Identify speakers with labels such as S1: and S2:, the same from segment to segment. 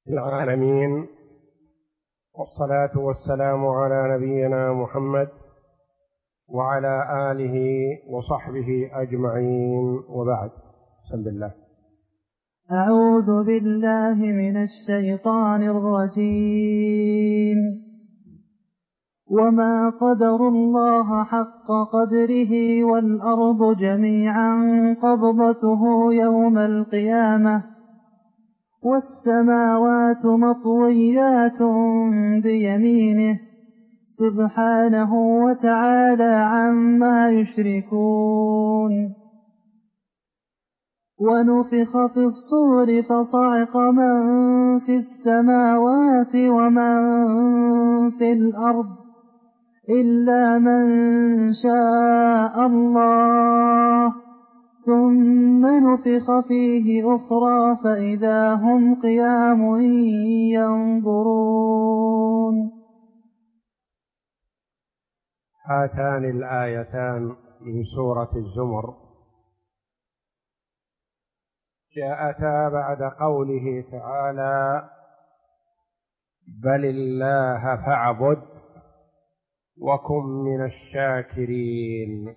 S1: العالمين، والصلاة والسلام على نبينا محمد وعلى آله وصحبه أجمعين، وبعد. بسم الله.
S2: أعوذ بالله من الشيطان الرجيم. وما قدروا الله حق قدره والأرض جميعا قبضته يوم القيامة والسماوات مطويات بيمينه سبحانه وتعالى عما يشركون. ونفخ في الصور فصعق من في السماوات ومن في الأرض إلا من شاء الله، ثم نفخ فيه أخرى فإذا هم قيام ينظرون.
S1: هاتان الآيتان من سورة الزمر جاءتا بعد قوله تعالى: بل الله فاعبد وكن من الشاكرين.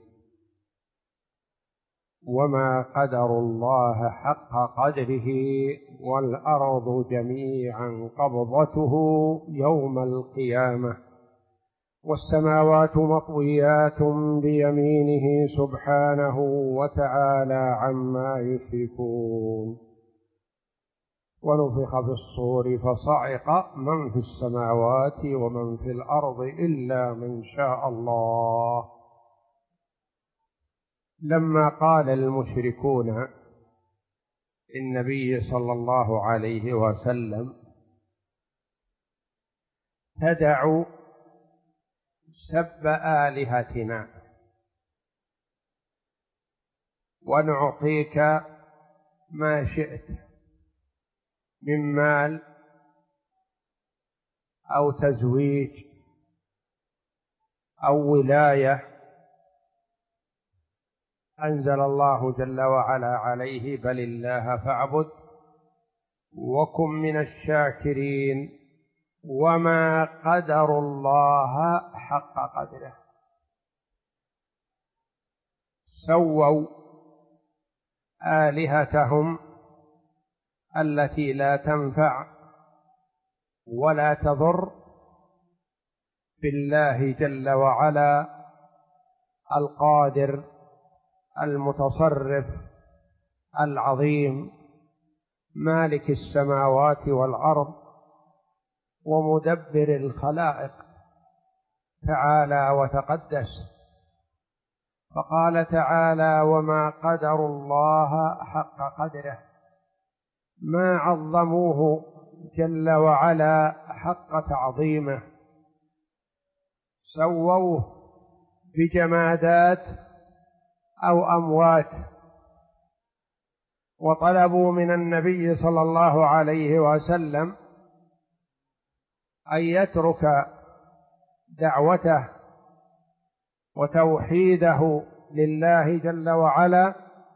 S1: وما قدروا الله حق قدره والأرض جميعا قبضته يوم القيامة والسماوات مطويات بيمينه سبحانه وتعالى عما يشركون. ونفخ في الصور فصعق من في السماوات ومن في الأرض إلا من شاء الله. لما قال المشركون للنبي صلى الله عليه وسلم: تدع سب آلهتنا ونعطيك ما شئت من مال أو تزويج أو ولاية، أنزل الله جل وعلا عليه: بل الله فاعبد وكن من الشاكرين. وما قدروا الله حق قدره. سووا آلهتهم التي لا تنفع ولا تضر بالله جل وعلا القادر المتصرف العظيم مالك السماوات والأرض ومدبر الخلائق تعالى وتقدس. فقال تعالى: وما قدروا الله حق قدره، ما عظموه جل وعلا حق تعظيمه، سووه بجمادات أو أموات. وطلبوا من النبي صلى الله عليه وسلم أن يترك دعوته وتوحيده لله جل وعلا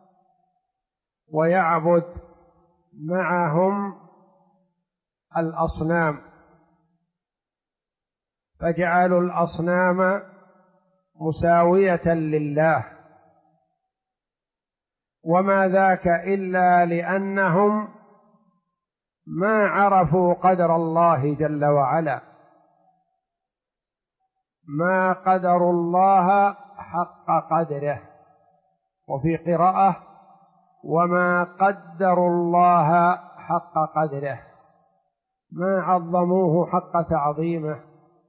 S1: ويعبد معهم الأصنام، فجعلوا الأصنام مساوية لله. وما ذاك إلا لأنهم ما عرفوا قدر الله جل وعلا، ما قدروا الله حق قدره. وفي قراءة: وما قدروا الله حق قدره، ما عظموه حق تعظيمه.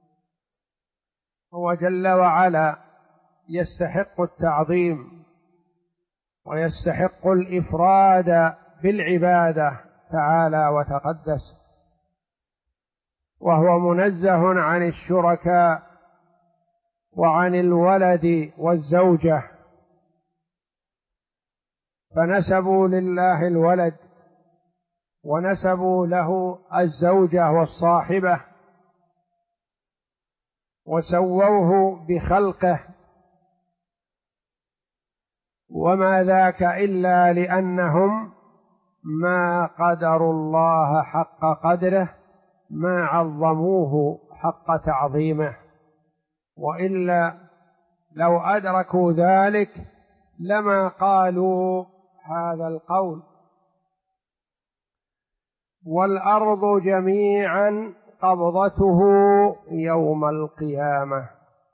S1: هو جل وعلا يستحق التعظيم ويستحق الإفراد بالعبادة تعالى وتقدس، وهو منزه عن الشركاء وعن الولد والزوجة، فنسبوا لله الولد ونسبوا له الزوجة والصاحبة وسووه بخلقه، وما ذاك إلا لأنهم ما قدروا الله حق قدره، ما عظموه حق تعظيمه، وإلا لو أدركوا ذلك لما قالوا هذا القول. والأرض جميعا قبضته يوم القيامة،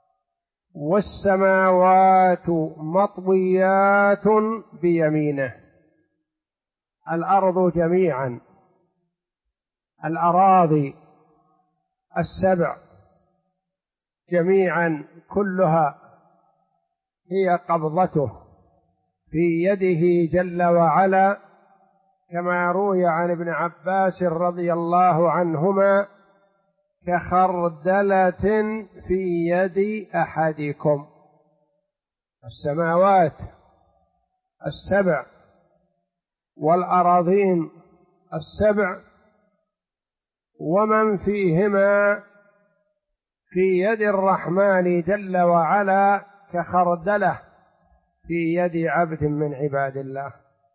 S1: والسماوات مطويات بيمينه. الأرض جميعا، الأراضي السبع جميعا كلها هي قبضته في يده جل وعلا، كما روي عن ابن عباس رضي الله عنهما: كخردلة في يد أحدكم. السماوات السبع والأراضين السبع ومن فيهما في يد الرحمن جل وعلا كخردلة في يد عبد من عباد الله.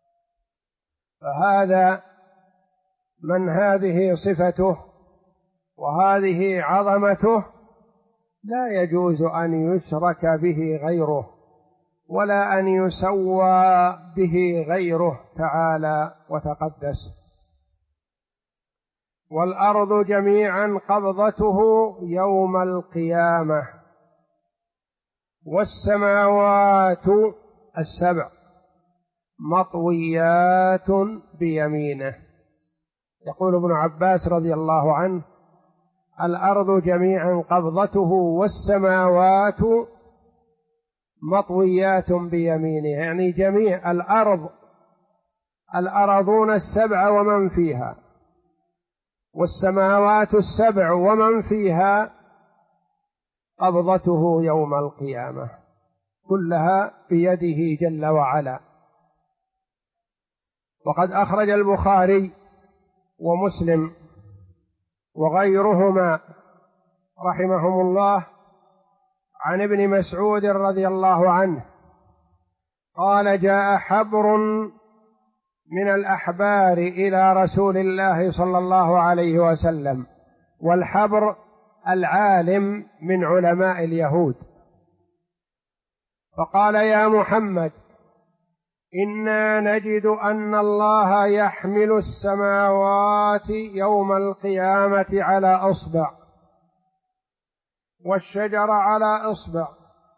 S1: فهذا من هذه صفته وهذه عظمته لا يجوز أن يشرك به غيره ولا أن يسوى به غيره تعالى وتقدس. والأرض جميعا قبضته يوم القيامة، والسماوات السبع مطويات بيمينه. يقول ابن عباس رضي الله عنه: الأرض جميعا قبضته والسماوات مطويات بيمينه، يعني جميع الأرض، الأراضون السبع ومن فيها، والسماوات السبع ومن فيها قبضته يوم القيامة، كلها بيده جل وعلا. وقد أخرج البخاري ومسلم وغيرهما رحمهم الله عن ابن مسعود رضي الله عنه قال: جاء حبر من الأحبار إلى رسول الله صلى الله عليه وسلم، والحبر العالم من علماء اليهود، فقال: يا محمد، إنا نجد أن الله يحمل السماوات يوم القيامة على إصبع، والشجر على إصبع،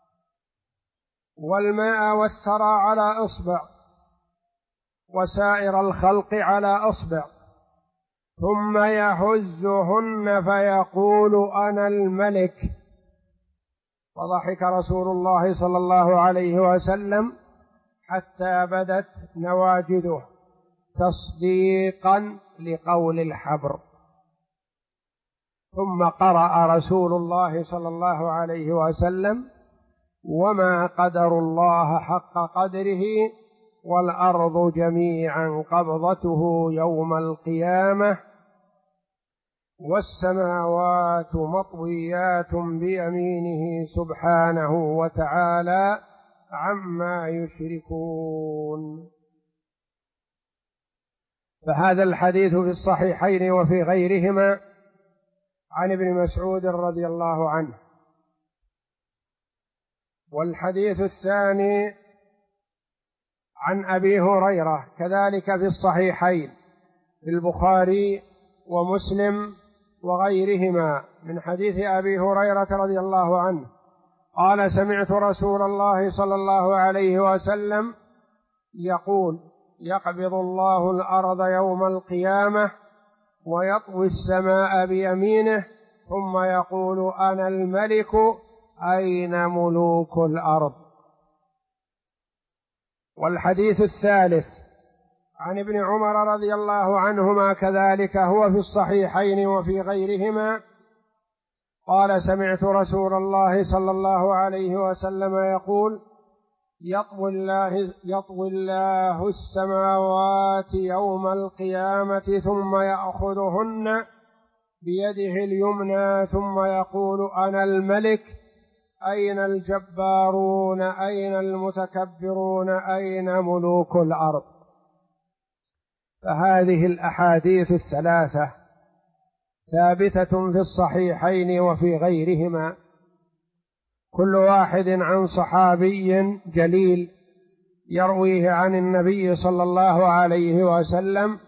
S1: والماء والثرى على إصبع، وسائر الخلق على إصبع، ثم يهزهن فيقول: أنا الملك. فضحك رسول الله صلى الله عليه وسلم حتى بدت نواجذه تصديقا لقول الحبر. ثم قرأ رسول الله صلى الله عليه وسلم: وما قدر الله حق قدره، والأرض جميعا قبضته يوم القيامة، والسماوات مطويات بيمينه سبحانه وتعالى عما يشركون. فهذا الحديث في الصحيحين وفي غيرهما عن ابن مسعود رضي الله عنه. والحديث الثاني عن أبي هريرة كذلك في الصحيحين في البخاري ومسلم وغيرهما من حديث أبي هريرة رضي الله عنه قال: سمعت رسول الله صلى الله عليه وسلم يقول: يقبض الله الأرض يوم القيامة ويطوي السماء بيمينه، ثم يقول: أنا الملك، أين ملوك الأرض؟ والحديث الثالث عن ابن عمر رضي الله عنهما كذلك هو في الصحيحين وفي غيرهما قال: سمعت رسول الله صلى الله عليه وسلم يقول: يطوي الله السماوات يوم القيامة ثم يأخذهن بيده اليمنى ثم يقول: أنا الملك، أين الجبارون، أين المتكبرون، أين ملوك الأرض؟ فهذه الأحاديث الثلاثة ثابتة في الصحيحين وفي غيرهما، كل واحد عن صحابي جليل يرويه عن النبي صلى الله عليه وسلم،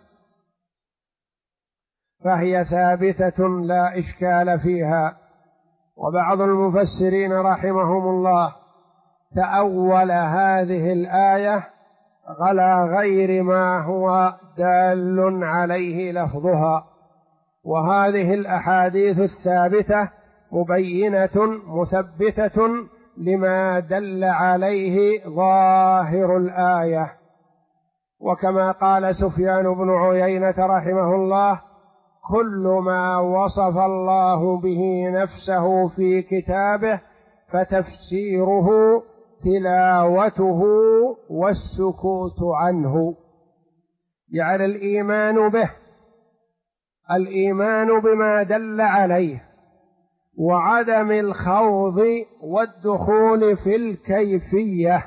S1: فهي ثابتة لا إشكال فيها. وبعض المفسرين رحمهم الله تأول هذه الآية على غير ما هو دال عليه لفظها، وهذه الأحاديث الثابتة مبينة مثبتة لما دل عليه ظاهر الآية. وكما قال سفيان بن عيينة رحمه الله: كل ما وصف الله به نفسه في كتابه فتفسيره تلاوته والسكوت عنه، يعني الإيمان به، الإيمان بما دل عليه، وعدم الخوض والدخول في الكيفية،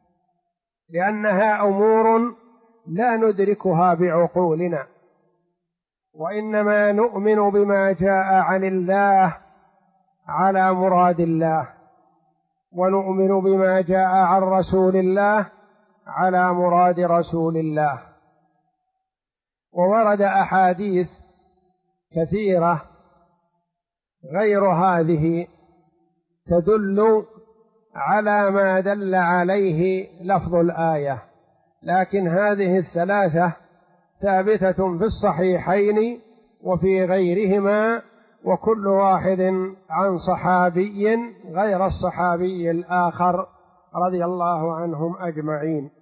S1: لأنها أمور لا ندركها بعقولنا، وإنما نؤمن بما جاء عن الله على مراد الله، ونؤمن بما جاء عن رسول الله على مراد رسول الله. وورد أحاديث كثيرة غير هذه تدل على ما دل عليه لفظ الآية، لكن هذه الثلاثة ثابتة في الصحيحين وفي غيرهما، وكل واحد عن صحابي غير الصحابي الآخر رضي الله عنهم أجمعين.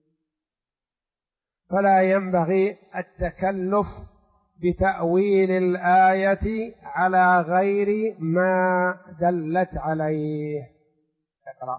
S1: فلا ينبغي التكلف بتأويل الآية على غير ما دلت عليه. اقرأ.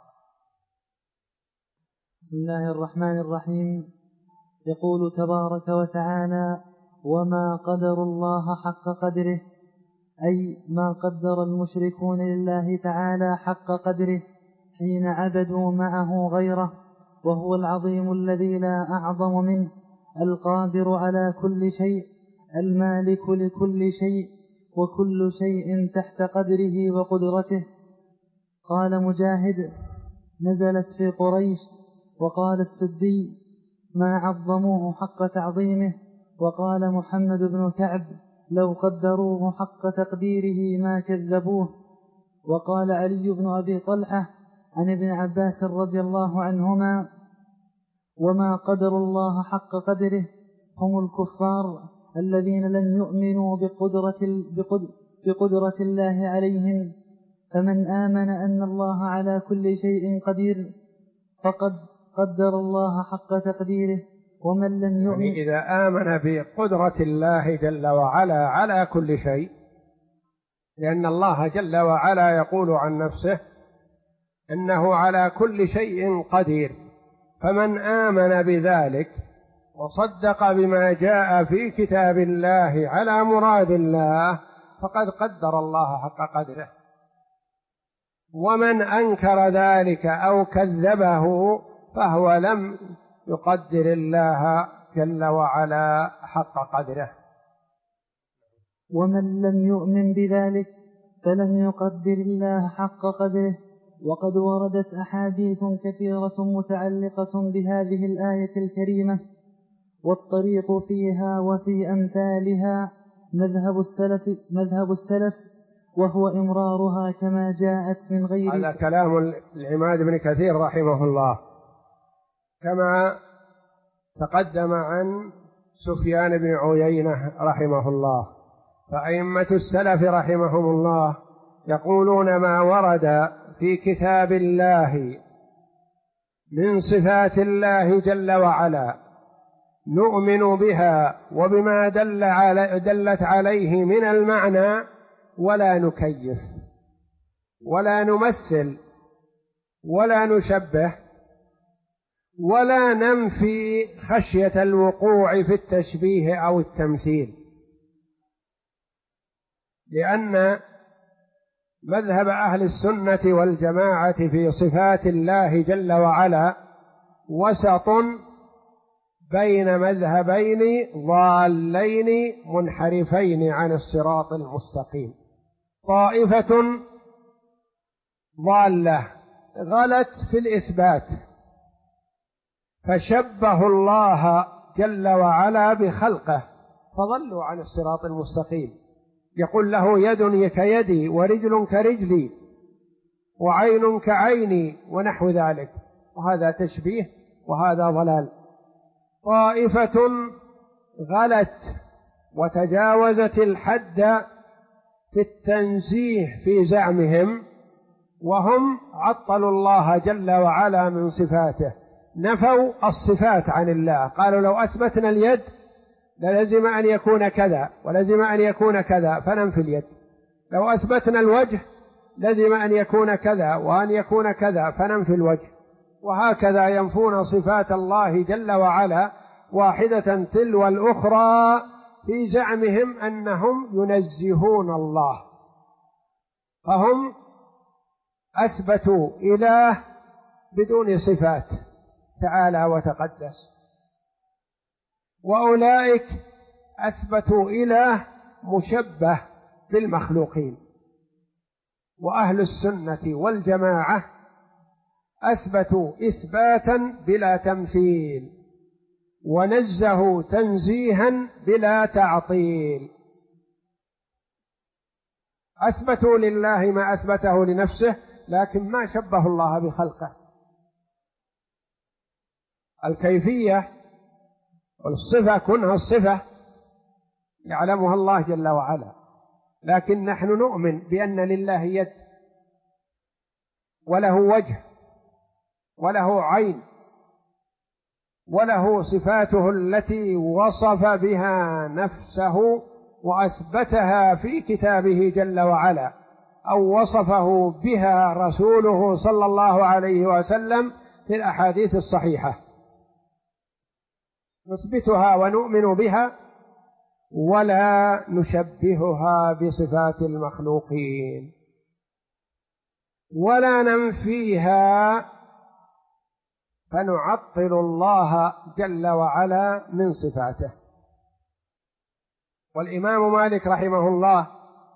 S2: بسم الله الرحمن الرحيم. يقول تبارك وتعالى: وما قدر الله حق قدره، أي ما قدر المشركون لله تعالى حق قدره حين عبدوا معه غيره، وهو العظيم الذي لا أعظم منه، القادر على كل شيء، المالك لكل شيء، وكل شيء تحت قدره وقدرته. قال مجاهد: نزلت في قريش. وقال السدي: ما عظموه حق تعظيمه. وقال محمد بن كعب: لو قدروه حق تقديره ما كذبوه. وقال علي بن أبي طلحة عن ابن عباس رضي الله عنهما: وما قدر الله حق قدره هم الكفار الذين لم يؤمنوا بقدرة الله عليهم، فمن آمن أن الله على كل شيء قدير فقد قدر الله حق تقديره، ومن لم يؤمن،
S1: يعني إذا آمن بقدرة الله جل وعلا على كل شيء، لأن الله جل وعلا يقول عن نفسه إنه على كل شيء قدير، فمن آمن بذلك وصدق بما جاء في كتاب الله على مراد الله فقد قدر الله حق قدره. ومن أنكر ذلك أو كذبه فهو لم يقدر الله جل وعلا حق قدره.
S2: ومن لم يؤمن بذلك فلم يقدر الله حق قدره. وقد وردت أحاديث كثيرة متعلقة بهذه الآية الكريمة، والطريق فيها وفي أمثالها مذهب السلف، وهو إمرارها كما جاءت من غير.
S1: هذا كلام العماد بن كثير رحمه الله، كما تقدم عن سفيان بن عيينة رحمه الله. فأئمة السلف رحمهم الله يقولون ما ورد في كتاب الله من صفات الله جل وعلا نؤمن بها وبما دلت عليه من المعنى، ولا نكيف ولا نمثل ولا نشبه ولا ننفي خشية الوقوع في التشبيه أو التمثيل، لأن مذهب أهل السنة والجماعة في صفات الله جل وعلا وسط بين مذهبين ضالين منحرفين عن الصراط المستقيم. طائفة ضالة غلت في الإثبات، فشبهوا الله جل وعلا بخلقه فضلوا عن الصراط المستقيم. يقول له يد كيدي ورجل كرجلي وعين كعيني ونحو ذلك، وهذا تشبيه وهذا ضلال. طائفة غلت وتجاوزت الحد في التنزيه في زعمهم، وهم عطلوا الله جل وعلا من صفاته، نفوا الصفات عن الله، قالوا لو أثبتنا اليد للزم أن يكون كذا ولزم أن يكون كذا فننفي اليد، لو أثبتنا الوجه لزم أن يكون كذا وأن يكون كذا فننفي الوجه، وهكذا ينفون صفات الله جل وعلا واحدة تلو الأخرى في زعمهم أنهم ينزهون الله. فهم أثبتوا إله بدون صفات تعالى وتقدس، وأولئك أثبتوا إله مشبه بالمخلوقين. وأهل السنة والجماعة أثبتوا إثباتا بلا تمثيل، ونزهوا تنزيها بلا تعطيل. أثبتوا لله ما أثبته لنفسه، لكن ما شبه الله بخلقه. الكيفية والصفة كونها الصفة يعلمها الله جل وعلا، لكن نحن نؤمن بأن لله يد وله وجه وله عين وله صفاته التي وصف بها نفسه وأثبتها في كتابه جل وعلا، أو وصفه بها رسوله صلى الله عليه وسلم في الأحاديث الصحيحة، نثبتها ونؤمن بها ولا نشبهها بصفات المخلوقين ولا ننفيها فنعطل الله جل وعلا من صفاته. والإمام مالك رحمه الله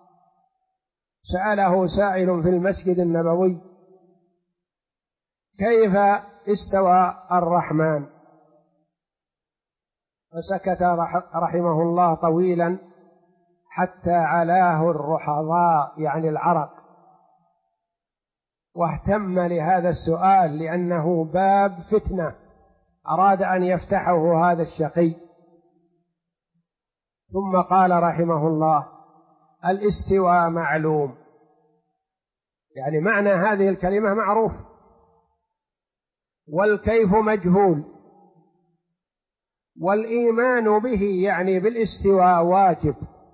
S1: سأله سائل في المسجد النبوي كيف استوى الرحمن، فسكت رحمه الله طويلا حتى علاه الرحضاء يعني العرق، واهتم لهذا السؤال لأنه باب فتنة أراد أن يفتحه هذا الشقي. ثم قال رحمه الله الاستواء معلوم، يعني معنى هذه الكلمة معروف، والكيف مجهول، والإيمان به يعني بالاستواء واجب،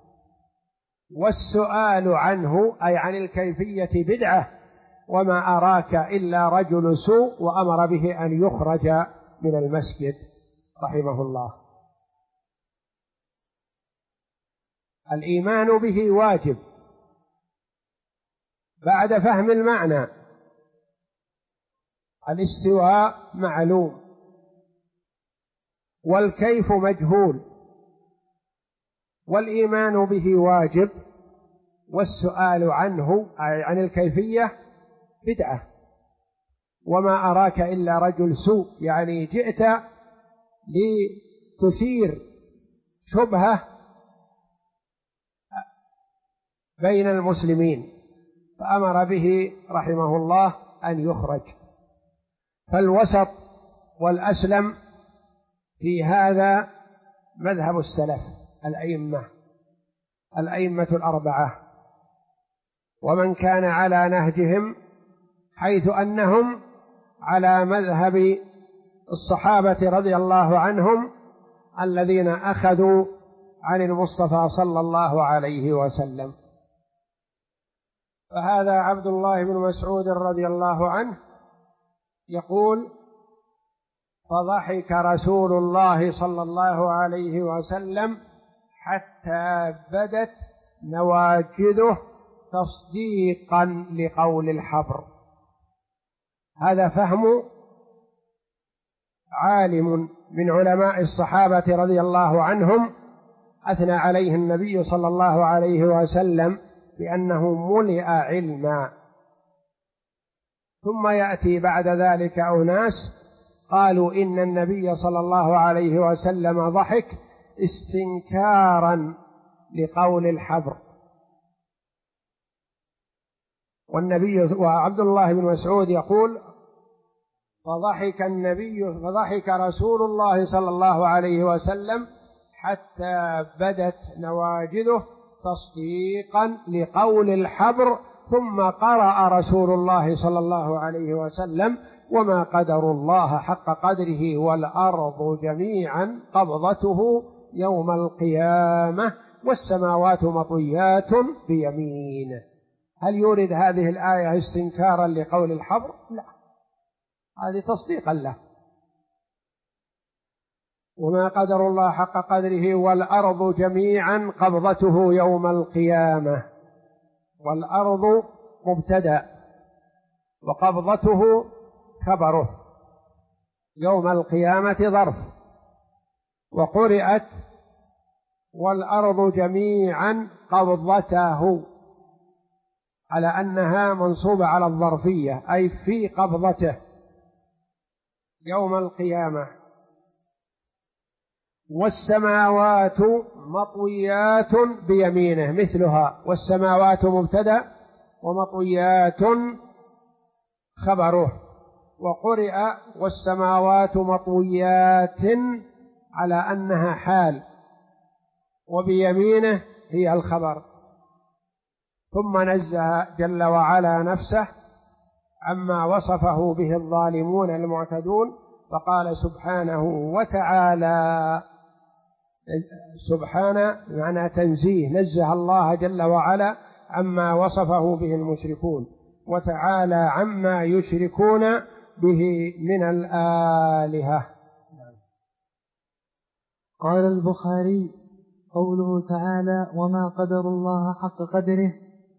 S1: والسؤال عنه أي عن الكيفية بدعة، وما أراك إلا رجل سوء، وأمر به أن يخرج من المسجد رحمه الله. الإيمان به واجب بعد فهم المعنى. الاستواء معلوم والكيف مجهول، والإيمان به واجب، والسؤال عنه أي عن الكيفية بدعة، وما أراك إلا رجل سوء، يعني جئت لتثير شبهة بين المسلمين، فأمر به رحمه الله أن يخرج. فالوسط والأسلم في هذا مذهب السلف الأئمة الأربعة، ومن كان على نهجهم، حيث أنهم على مذهب الصحابة رضي الله عنهم الذين أخذوا عن المصطفى صلى الله عليه وسلم. فهذا عبد الله بن مسعود رضي الله عنه يقول فضحك رسول الله صلى الله عليه وسلم حتى بدت نواجذه تصديقا لقول الحبر. هذا فهم عالم من علماء الصحابة رضي الله عنهم أثنى عليه النبي صلى الله عليه وسلم بأنه ملئ علما، ثم يأتي بعد ذلك أناس قالوا إن النبي صلى الله عليه وسلم ضحك استنكارا لقول الحبر. وعبد الله بن مسعود يقول: فضحك رسول الله صلى الله عليه وسلم حتى بدت نواجذه تصديقا لقول الحبر، ثم قرأ رسول الله صلى الله عليه وسلم: وما قدر الله حق قدره والأرض جميعا قبضته يوم القيامة والسماوات مطويات بيمينه. هل يورد هذه الآية استنكارا لقول الحبر؟ لا، هذه تصديقا له. وما قدر الله حق قدره والأرض جميعا قبضته يوم القيامة. والأرض مبتدأ وقبضته خبره، يوم القيامة ظرف. وقرئت والأرض جميعا قبضته على أنها منصوبة على الظرفية، أي في قبضته يوم القيامة. والسماوات مطويات بيمينه مثلها، والسماوات مبتدأ ومطويات خبره. وقرئ والسماوات مطويات على أنها حال، وبيمينه هي الخبر. ثم نزه جل وعلا نفسه عما وصفه به الظالمون المعتدون، فقال سبحانه وتعالى، سبحانه معنى تنزيه، نزه الله جل وعلا عما وصفه به المشركون، وتعالى عما يشركون به من الآلهة.
S2: قال البخاري: قوله تعالى: وما قدر الله حق قدره.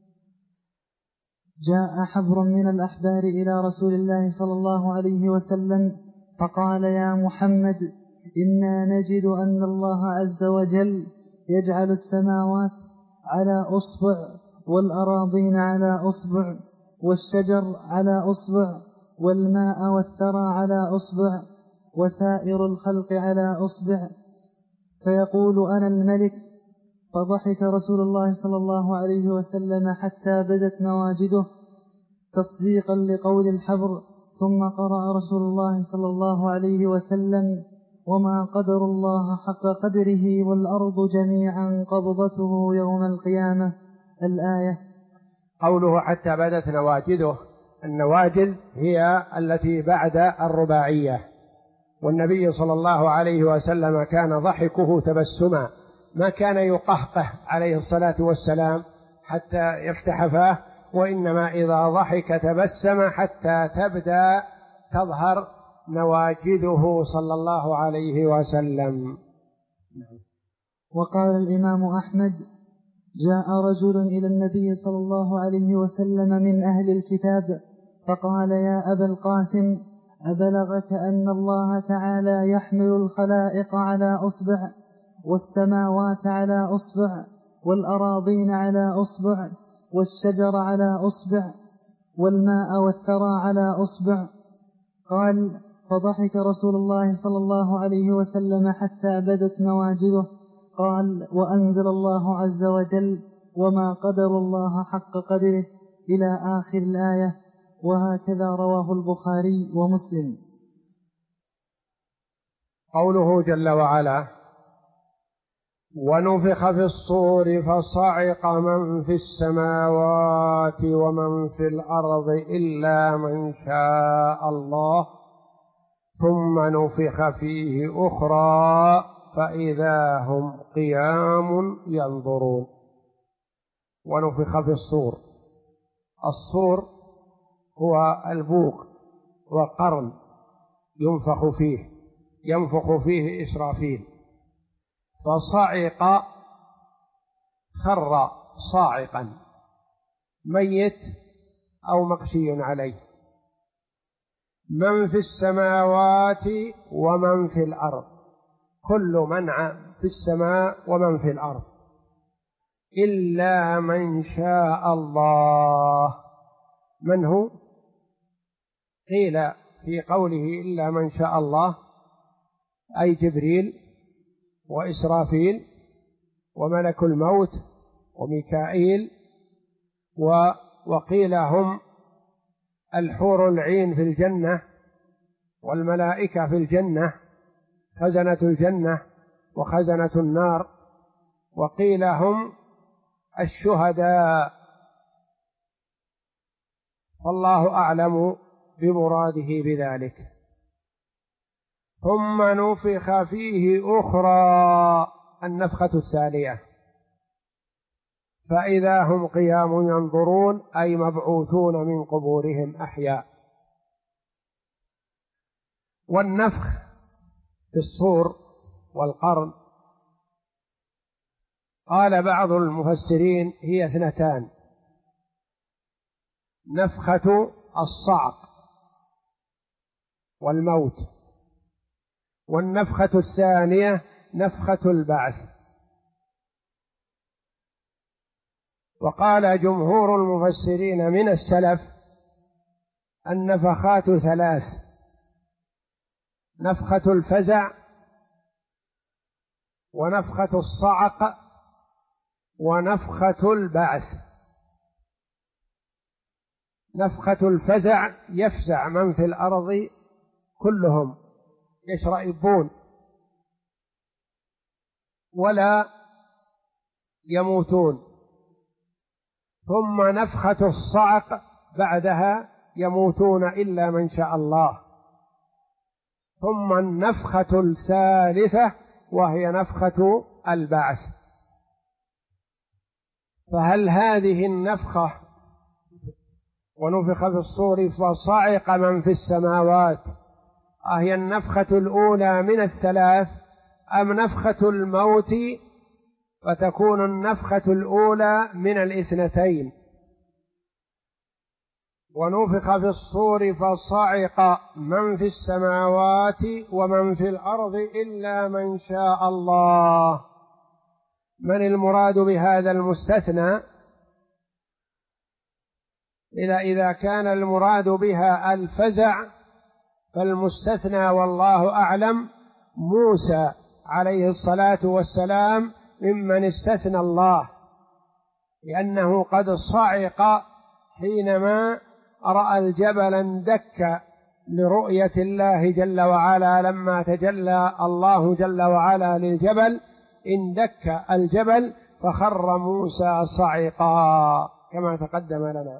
S2: جاء حبر من الأحبار إلى رسول الله صلى الله عليه وسلم فقال: يا محمد، إنا نجد أن الله عز وجل يجعل السماوات على أصبع، والأراضين على أصبع، والشجر على أصبع، والماء والثرى على أصبع، وسائر الخلق على أصبع، فيقول: أنا الملك. فضحك رسول الله صلى الله عليه وسلم حتى بدت نواجذه تصديقا لقول الحبر، ثم قرأ رسول الله صلى الله عليه وسلم: وما قدر الله حق قدره والأرض جميعا قبضته يوم القيامة، الآية.
S1: قوله حتى بدت نواجذه، النواجذ هي التي بعد الرباعية، والنبي صلى الله عليه وسلم كان ضحكه تبسما، ما كان يقهقه عليه الصلاة والسلام حتى يفتح فاه، وإنما إذا ضحك تبسم حتى تبدأ تظهر نواجذه صلى الله عليه وسلم.
S2: وقال الإمام أحمد: جاء رجل إلى النبي صلى الله عليه وسلم من أهل الكتاب فقال: يا أبا القاسم، أبلغك أن الله تعالى يحمل الخلائق على أصبع، والسماوات على أصبع، والأراضين على أصبع، والشجر على أصبع، والماء والثرى على أصبع؟ قال: فضحك رسول الله صلى الله عليه وسلم حتى بدت نواجذه. قال: وأنزل الله عز وجل: وما قدر الله حق قدره، إلى آخر الآية. وهكذا رواه البخاري ومسلم.
S1: قوله جل وعلا: ونفخ في الصور فصعق من في السماوات ومن في الأرض إلا من شاء الله ثم نفخ فيه أخرى فإذا هم قيام ينظرون. ونفخ في الصور، الصور هو البوق وقرن ينفخ فيه إسرافيل. فصعق خر صاعقا، ميت أو مغشي عليه. من في السماوات ومن في الأرض، كل من في السماء ومن في الأرض، إلا من شاء الله. من هو؟ قيل في قوله إلا من شاء الله أي جبريل وإسرافيل وملك الموت وميكائيل، وقيل هم الحور العين في الجنة والملائكة في الجنة، خزنة الجنة وخزنة النار، وقيل هم الشهداء، فالله أعلم بمراده بذلك. ثم نفخ فيه أخرى، النفخة الثانية، فإذا هم قيام ينظرون، أي مبعوثون من قبورهم أحياء. والنفخ في الصور والقرن قال بعض المفسرين هي اثنتان: نفخة الصعق والموت، والنفخة الثانية نفخة البعث. وقال جمهور المفسرين من السلف النفخات ثلاث: نفخة الفزع، ونفخة الصعق، ونفخة البعث. نفخة الفزع يفزع من في الأرض كلهم، يشرئبون ولا يموتون. ثم نفخة الصعق بعدها يموتون إلا من شاء الله. ثم النفخة الثالثة وهي نفخة البعث. فهل هذه النفخة ونفخ في الصور فصعق من في السماوات أهي النفخة الأولى من الثلاث، أم نفخة الموت فتكون النفخة الأولى من الاثنتين؟ ونفخ في الصور فصعق من في السماوات ومن في الأرض إلا من شاء الله. من المراد بهذا المستثنى؟ إذا كان المراد بها الفزع فالمستثنى والله أعلم موسى عليه الصلاة والسلام ممن استثنى الله، لأنه قد صعق حينما رأى الجبل اندك لرؤية الله جل وعلا. لما تجلى الله جل وعلا للجبل اندك الجبل فخر موسى صعقا كما تقدم لنا.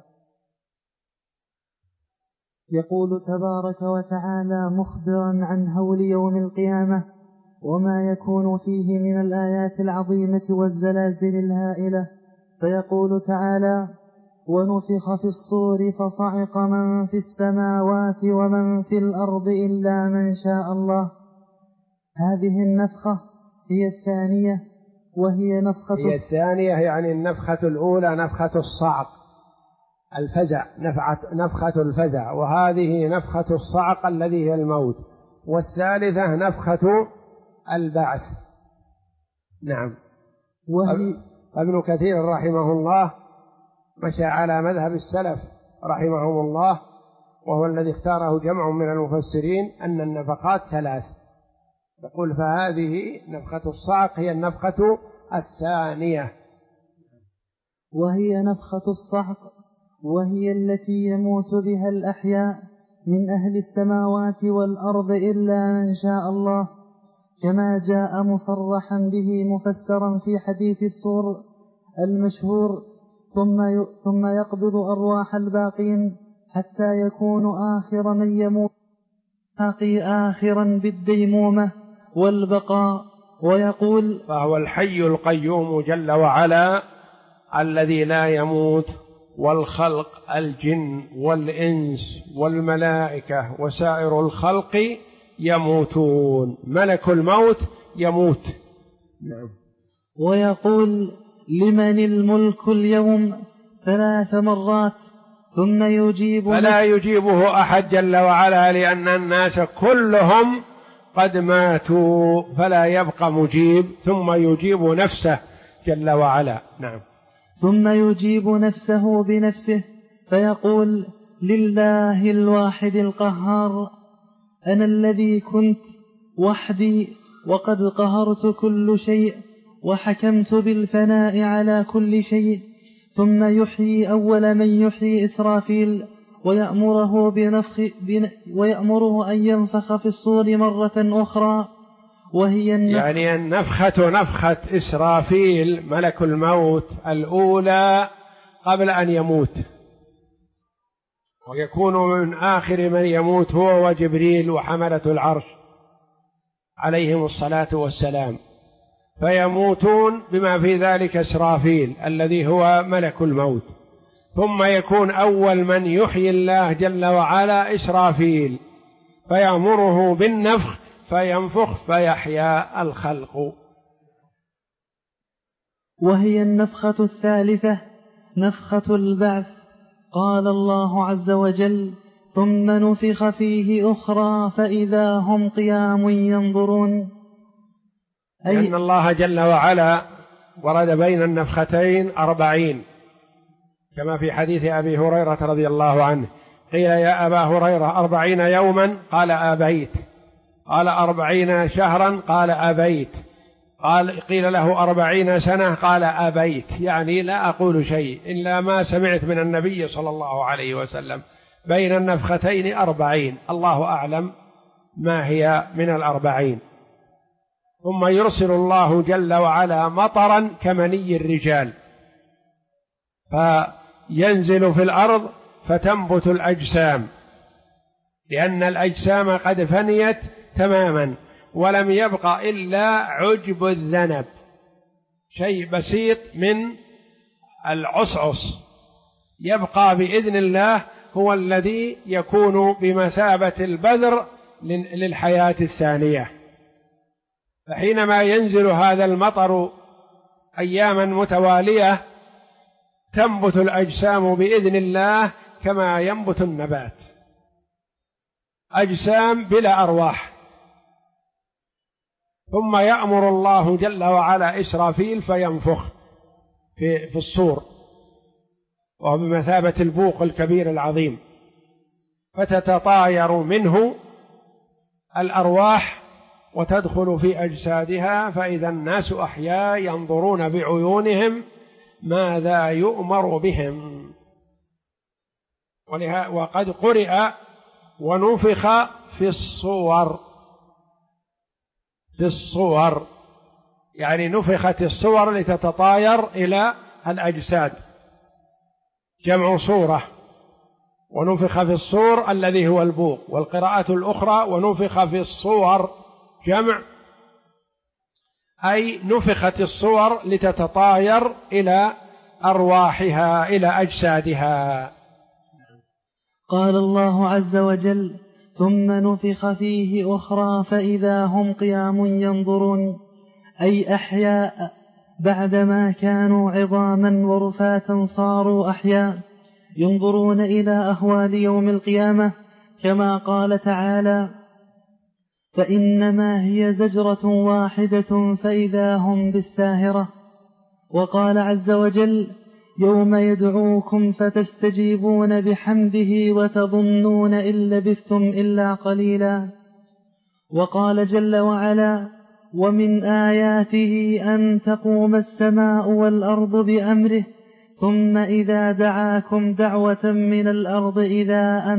S2: يقول تبارك وتعالى مخبرا عن هول يوم القيامة وما يكون فيه من الآيات العظيمة والزلازل الهائلة، فيقول تعالى: ونفخ في الصور فصعق من في السماوات ومن في الأرض إلا من شاء الله. هذه النفخة هي الثانية، وهي
S1: هي الثانية يعني النفخة الأولى نفخة الصعق الفزع، نفخة الفزع، وهذه نفخة الصعق الذي هي الموت، والثالثة نفخة البعث. نعم. ابن كثير رحمه الله مشى على مذهب السلف رحمهم الله، وهو الذي اختاره جمع من المفسرين، أن النفخات ثلاث. يقول فهذه نفخة الصعق هي النفخة الثانية،
S2: وهي نفخة الصعق، وهي التي يموت بها الأحياء من أهل السماوات والأرض إلا من شاء الله، كما جاء مصرحا به مفسرا في حديث الصور المشهور: ثم يقبض أرواح الباقين حتى يكون آخر من يموت باقي آخرا بالديمومة والبقاء، ويقول:
S1: فهو الحي القيوم جل وعلا الذي لا يموت، والخلق الجن والإنس والملائكة وسائر الخلق يموتون، ملك الموت يموت. نعم.
S2: ويقول: لمن الملك اليوم 3 مرات،
S1: فلا يجيبه أحد جل وعلا، لأن الناس كلهم قد ماتوا، فلا يبقى مجيب، ثم يجيب نفسه جل وعلا. نعم.
S2: ثم يجيب نفسه بنفسه فيقول: لله الواحد القهار، أنا الذي كنت وحدي وقد قهرت كل شيء وحكمت بالفناء على كل شيء. ثم يحيي أول من يحيي إسرافيل ويأمره أن ينفخ في الصور مرة أخرى، وهي
S1: يعني النفخة نفخة إسرافيل ملك الموت الأولى قبل أن يموت، ويكون من آخر من يموت هو وجبريل وحملة العرش عليهم الصلاة والسلام، فيموتون بما في ذلك إسرافيل الذي هو ملك الموت. ثم يكون أول من يحيي الله جل وعلا إسرافيل، فيأمره بالنفخ فينفخ فيحيا الخلق.
S2: وهي النفخة الثالثة نفخة البعث. قال الله عز وجل: ثم نفخ فيه أخرى فإذا هم قيام ينظرون.
S1: لأن الله جل وعلا ورد بين النفختين 40، كما في حديث أبي هريرة رضي الله عنه: قيل يا أبا هريرة 40 يوما؟ قال أبيت. قال 40 شهرا؟ قال أبيت. قيل له 40 سنة؟ قال أبيت، يعني لا أقول شيء إلا ما سمعت من النبي صلى الله عليه وسلم. بين النفختين 40، الله أعلم ما هي من 40. ثم يرسل الله جل وعلا مطرا كمني الرجال، فينزل في الأرض فتنبت الأجسام، لأن الأجسام قد فنيت تماما، ولم يبق إلا عجب الذنب، شيء بسيط من العصعص يبقى بإذن الله، هو الذي يكون بمثابة البذر للحياة الثانية. فحينما ينزل هذا المطر أياما متوالية تنبت الأجسام بإذن الله كما ينبت النبات، أجسام بلا أرواح. ثم يأمر الله جل وعلا إسرافيل فينفخ في الصور، وهو بمثابة البوق الكبير العظيم، فتتطاير منه الأرواح وتدخل في أجسادها، فإذا الناس أحياء ينظرون بعيونهم ماذا يؤمر بهم. وقد قرئ ونفخ في الصور، يعني نفخت الصور لتتطاير إلى الأجساد، جمع صورة. ونفخ في الصور الذي هو البوق. والقراءة الأخرى ونفخ في الصور جمع، أي نفخت الصور لتتطاير إلى أرواحها إلى أجسادها.
S2: قال الله عز وجل: ثم نفخ فيه أخرى فإذا هم قيام ينظرون، أي أحياء بعدما كانوا عظاما ورفاتا صاروا أحياء ينظرون إلى أهوال يوم القيامة، كما قال تعالى: فإنما هي زجرة واحدة فإذا هم بالساهرة. وقال عز وجل: يوم يدعوكم فتستجيبون بحمده وتظنون إن لبثتم إلا قليلا. وقال جل وعلا: ومن آياته أن تقوم السماء والأرض بأمره ثم إذا دعاكم دعوة من الأرض إذا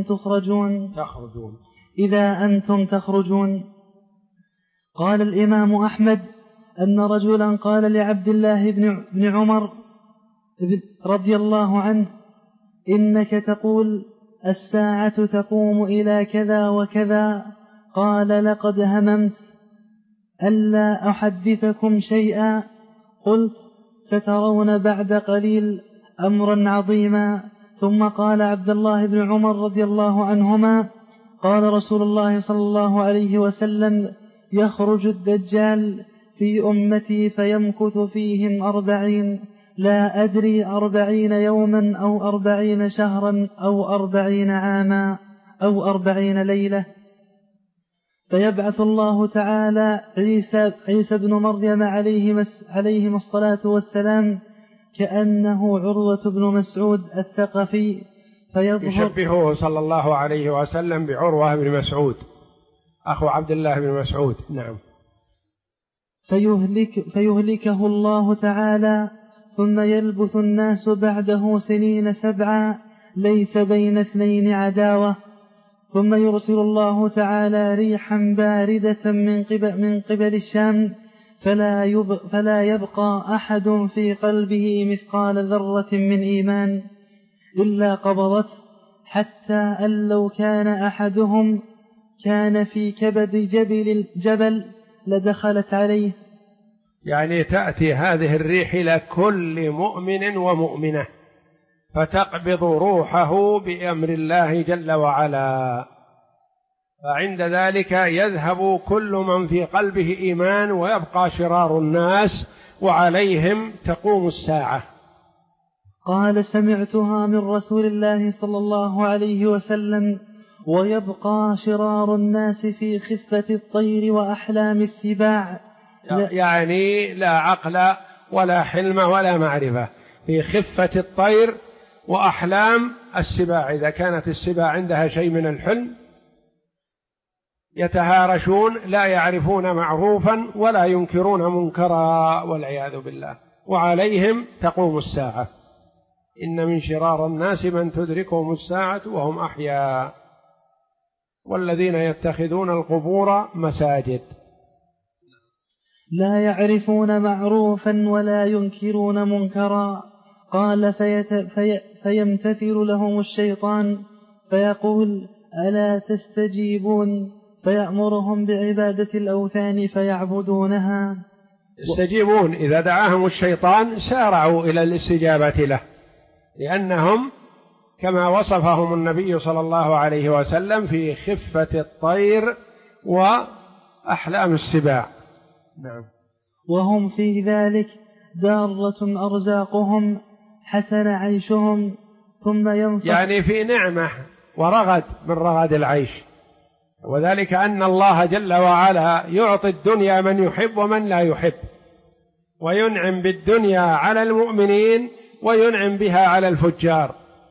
S2: أنتم تخرجون. قال الإمام أحمد أن رجلا قال لعبد الله بن عمر رضي الله عنه: إنك تقول الساعة تقوم إلى كذا وكذا. قال: لقد هممت ألا أحدثكم شيئا. قلت: سترون بعد قليل أمرا عظيما. ثم قال عبد الله بن عمر رضي الله عنهما: قال رسول الله صلى الله عليه وسلم: يخرج الدجال في أمتي فيمكث فيهم 40 لا أدري 40 يوما أو 40 شهرا أو 40 عاما أو 40 ليلة. فيبعث الله تعالى عيسى بن مريم عليهم الصلاة والسلام كأنه عروة بن مسعود الثقفي،
S1: يشبهه صلى الله عليه وسلم بعروة بن مسعود أخو عبد الله بن مسعود. نعم.
S2: فيهلكه الله تعالى، ثم يلبث الناس بعده سنين 7 ليس بين 2 عداوة، ثم يرسل الله تعالى ريحا باردة من قبل الشام، فلا يبقى أحد في قلبه مثقال ذرة من إيمان إلا قبضته، حتى أن لو كان أحدهم كان في كبد جبل لدخلت عليه.
S1: يعني تأتي هذه الريح إلى كل مؤمن ومؤمنة فتقبض روحه بأمر الله جل وعلا، فعند ذلك يذهب كل من في قلبه إيمان ويبقى شرار الناس وعليهم تقوم الساعة.
S2: قال: سمعتها من رسول الله صلى الله عليه وسلم: ويبقى شرار الناس في خفة الطير وأحلام السباع.
S1: يعني لا عقل ولا حلم ولا معرفة، في خفة الطير وأحلام السباع. إذا كانت السباع عندها شيء من الحلم يتهارشون، لا يعرفون معروفا ولا ينكرون منكرا والعياذ بالله، وعليهم تقوم الساعة. إن من شرار الناس من تدركهم الساعة وهم أحياء، والذين يتخذون القبور مساجد.
S2: لا يعرفون معروفا ولا ينكرون منكرا. قال: فيمتثل لهم الشيطان فيقول: ألا تستجيبون؟ فيأمرهم بعبادة الأوثان فيعبدونها.
S1: يستجيبون، إذا دعاهم الشيطان سارعوا إلى الاستجابة له، لأنهم كما وصفهم النبي صلى الله عليه وسلم في خفة الطير وأحلام السباع. نعم.
S2: وهم في ذلك دارة أرزاقهم حسن عيشهم، ثم ينفخ،
S1: يعني في نعمة ورغد من رغد العيش، وذلك أن الله جل وعلا يعطي الدنيا من يحب ومن لا يحب، وينعم بالدنيا على المؤمنين وينعم بها على الفجار.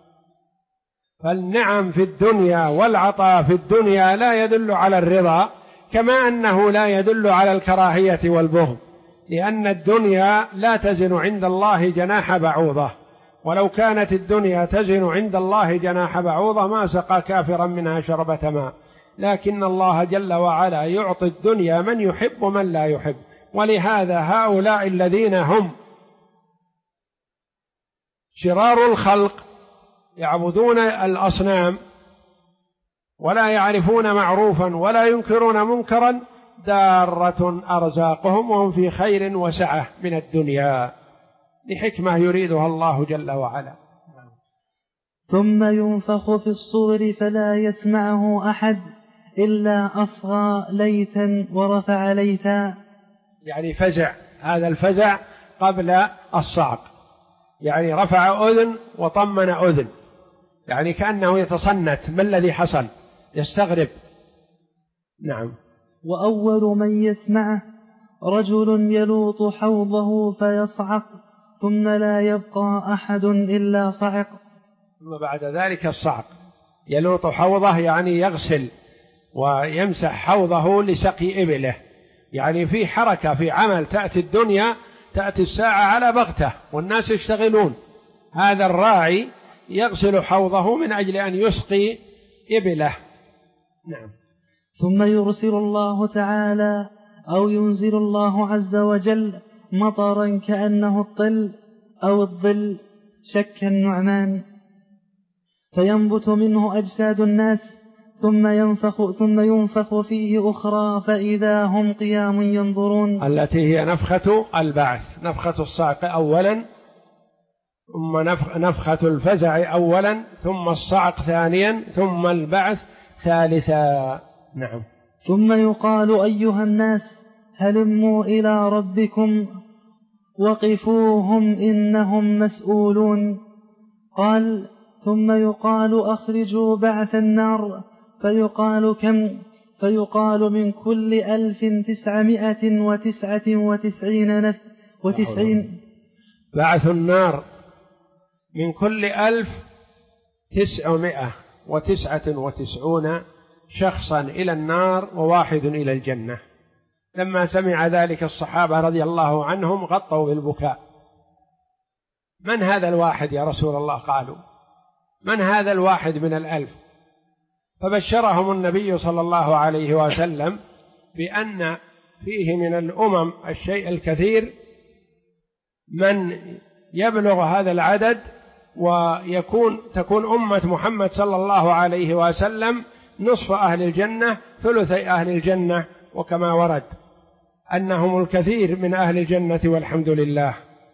S1: فالنعم في الدنيا والعطاء في الدنيا لا يدل على الرضا، كما أنه لا يدل على الكراهية والبغض، لأن الدنيا لا تزن عند الله جناح بعوضة، ولو كانت الدنيا تزن عند الله جناح بعوضة ما سقى كافرا منها شربة ماء، لكن الله جل وعلا يعطي الدنيا من يحب ومن لا يحب. ولهذا هؤلاء الذين هم شرار الخلق يعبدون الأصنام ولا يعرفون معروفا ولا ينكرون منكرا دارة أرزاقهم وهم في خير وسعة من الدنيا، لحكمة يريدها الله جل وعلا.
S2: ثم ينفخ في الصور فلا يسمعه أحد إلا أصغى ليتا ورفع ليتا.
S1: يعني فزع، هذا الفزع قبل الصعق، يعني رفع أذن وطمن أذن، يعني كأنه يتصنت ما الذي حصل، يستغرب. نعم.
S2: وأول من يسمعه رجل يلوط حوضه فيصعق، ثم لا يبقى أحد إلا صعق.
S1: ثم بعد ذلك الصعق، يلوط حوضه يعني يغسل ويمسح حوضه لسقي إبله، يعني في حركة في عمل. تأتي الدنيا، تأتي الساعة على بغتة والناس يشتغلون، هذا الراعي يغسل حوضه من أجل أن يسقي إبله. نعم.
S2: ثم يرسل الله تعالى أو ينزل الله عز وجل مطرا كأنه الطل أو الظل، شك النعمان، فينبت منه أجساد الناس، ثم ينفخ فيه أخرى فإذا هم قيام ينظرون،
S1: التي هي نفخة البعث، نفخة الصعق أولا، ثم نفخة الفزع أولا، ثم الصعق ثانيا، ثم البعث ثالثا. نعم.
S2: ثم يقال: أيها الناس هلموا إلى ربكم، وقفوهم إنهم مسؤولون. قال: ثم يقال: أخرجوا بعث النار، فيقال: كم؟ فيقال: من كل 1999
S1: بعث النار من كل 1999 شخصا إلى النار وواحد إلى الجنة. لما سمع ذلك الصحابة رضي الله عنهم غطوا بالبكاء. من هذا الواحد يا رسول الله؟ قالوا: من هذا الواحد من 1000؟ فبشرهم النبي صلى الله عليه وسلم بأن فيه من الأمم الشيء الكثير من يبلغ هذا العدد، تكون أمة محمد صلى الله عليه وسلم نصف أهل الجنة ثلثي أهل الجنة، وكما ورد أنهم الكثير من أهل الجنة والحمد لله.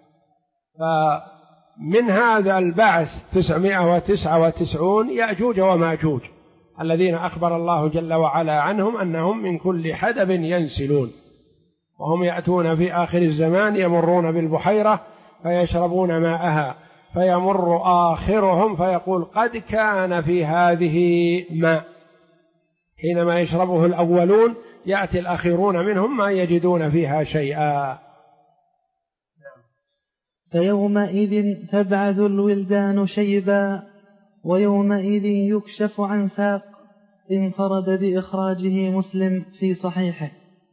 S1: فمن هذا البعث 999 يأجوج وماجوج الذين أخبر الله جل وعلا عنهم أنهم من كل حدب ينسلون، وهم يأتون في آخر الزمان يمرون بالبحيرة فيشربون ماءها، فيمر آخرهم فيقول: قد كان في هذه ماء. حينما يشربه الأولون يأتي الأخيرون منهم ما يجدون فيها شيئا.
S2: فيومئذ تبعث الولدان شيبا، ويومئذ يكشف عن ساق. انفرد بإخراجه مسلم في صحيحه.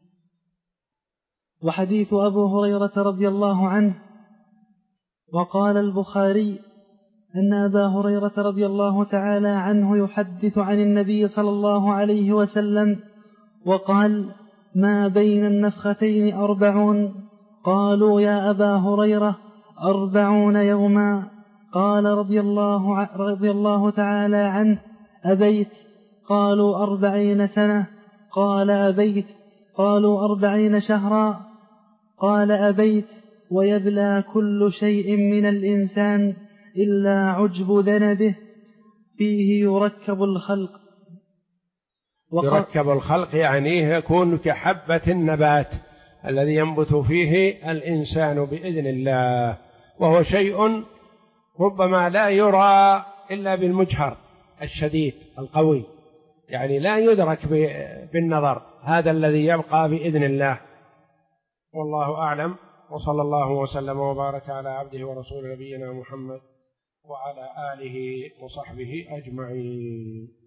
S2: وحديث أبو هريرة رضي الله عنه. وقال البخاري أن أبا هريرة رضي الله تعالى عنه يحدث عن النبي صلى الله عليه وسلم وقال: ما بين النفختين 40. قالوا: يا أبا هريرة 40 يوما. قال رضي الله تعالى عنه: أبيت؟ قالوا: 40 سنة. قال: أبيت؟ قالوا: 40 شهرا. قال: أبيت؟ ويبلى كل شيء من الإنسان إلا عجب ذنبه، فيه يركب الخلق.
S1: يركب الخلق يعني يكون كحبة النبات الذي ينبت فيه الإنسان بإذن الله، وهو شيء ربما لا يرى إلا بالمجهر الشديد القوي، يعني لا يدرك بالنظر، هذا الذي يبقى بإذن الله. والله أعلم، وصلى الله وسلم وبارك على عبده ورسول نبينا محمد وعلى آله وصحبه أجمعين.